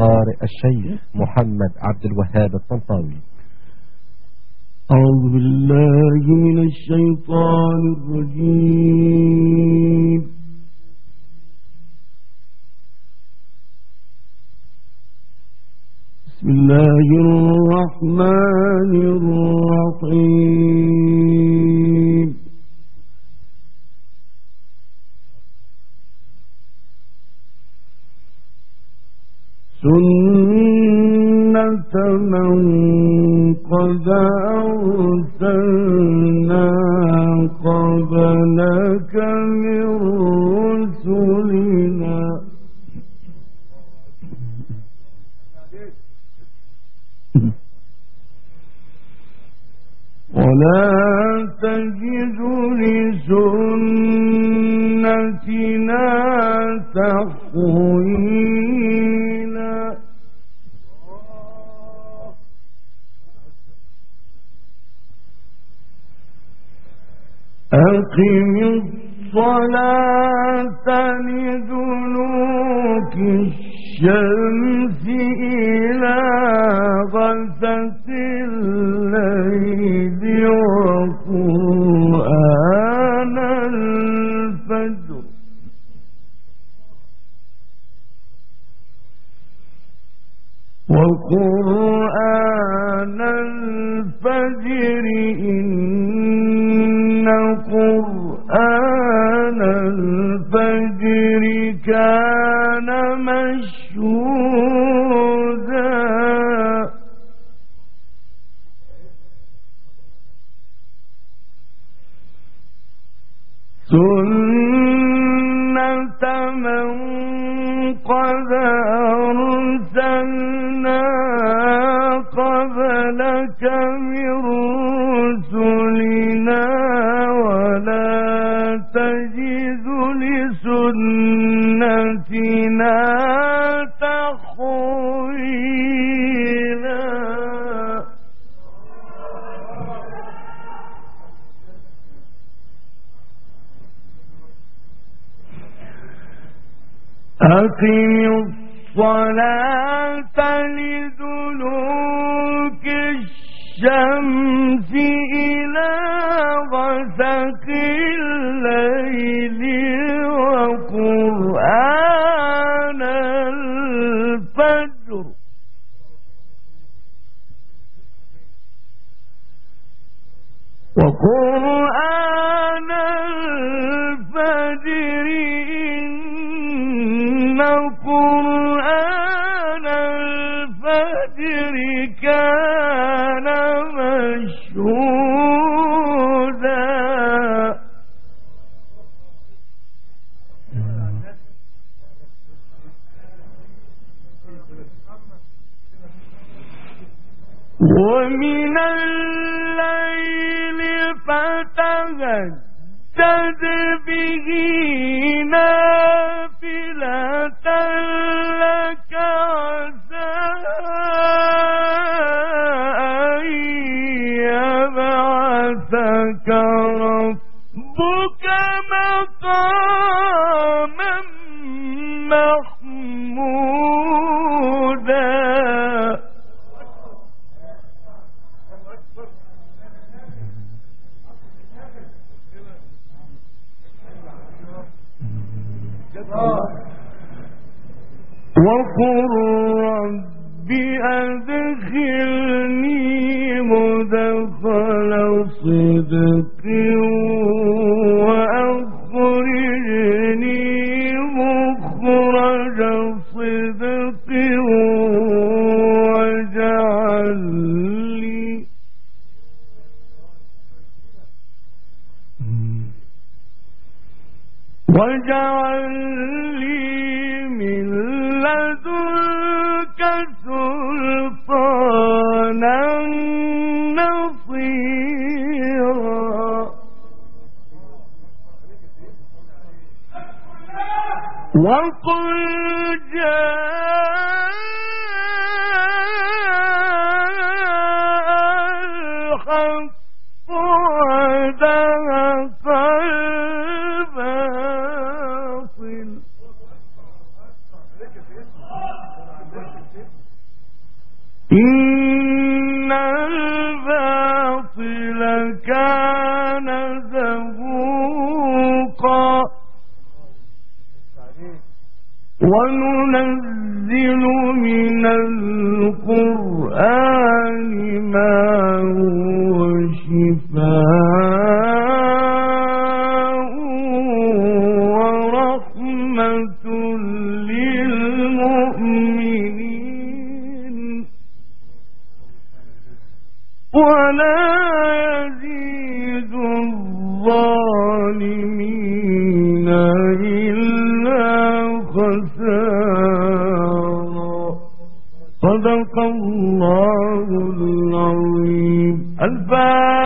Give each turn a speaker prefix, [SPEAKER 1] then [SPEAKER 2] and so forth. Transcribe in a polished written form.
[SPEAKER 1] القارئ الشيخ محمد عبد الوهاب الطنطاوي.
[SPEAKER 2] أعوذ بالله من الشيطان الرجيم. بسم الله الرحمن الرحيم. سنة من قد أرسلنا قبلك من رسلنا ولا تجد لسنتنا تحويلا. أقم الصلاة لدلوك الشمس إلى غسق الليل وقرآن الفجر إن قرآن الفجر كان مشهودا. سنة من قد أرسلنا قبلك من رسلنا ولا تجد لسنتنا تحويلا. أقم الصلاة لدلوك الشمس إلى غسق الليل وقرآن الفجر إن قرآن الفجر كان مشهودا. ومن الليل فتهجد به نافلة لك عسى أن يبعثك ربك مقاما محمودا. وقل رب أدخلني مدخل صدق وأخرجني مخرج صدق واجعل لي من لدنك سلطانا نصيرا. وقل جاء الحق وزهق الباطل إن الباطل كان زهوقا وننزل من القرآن ما هو شفاء ورحمة للمؤمنين ولا يزيد الظالمين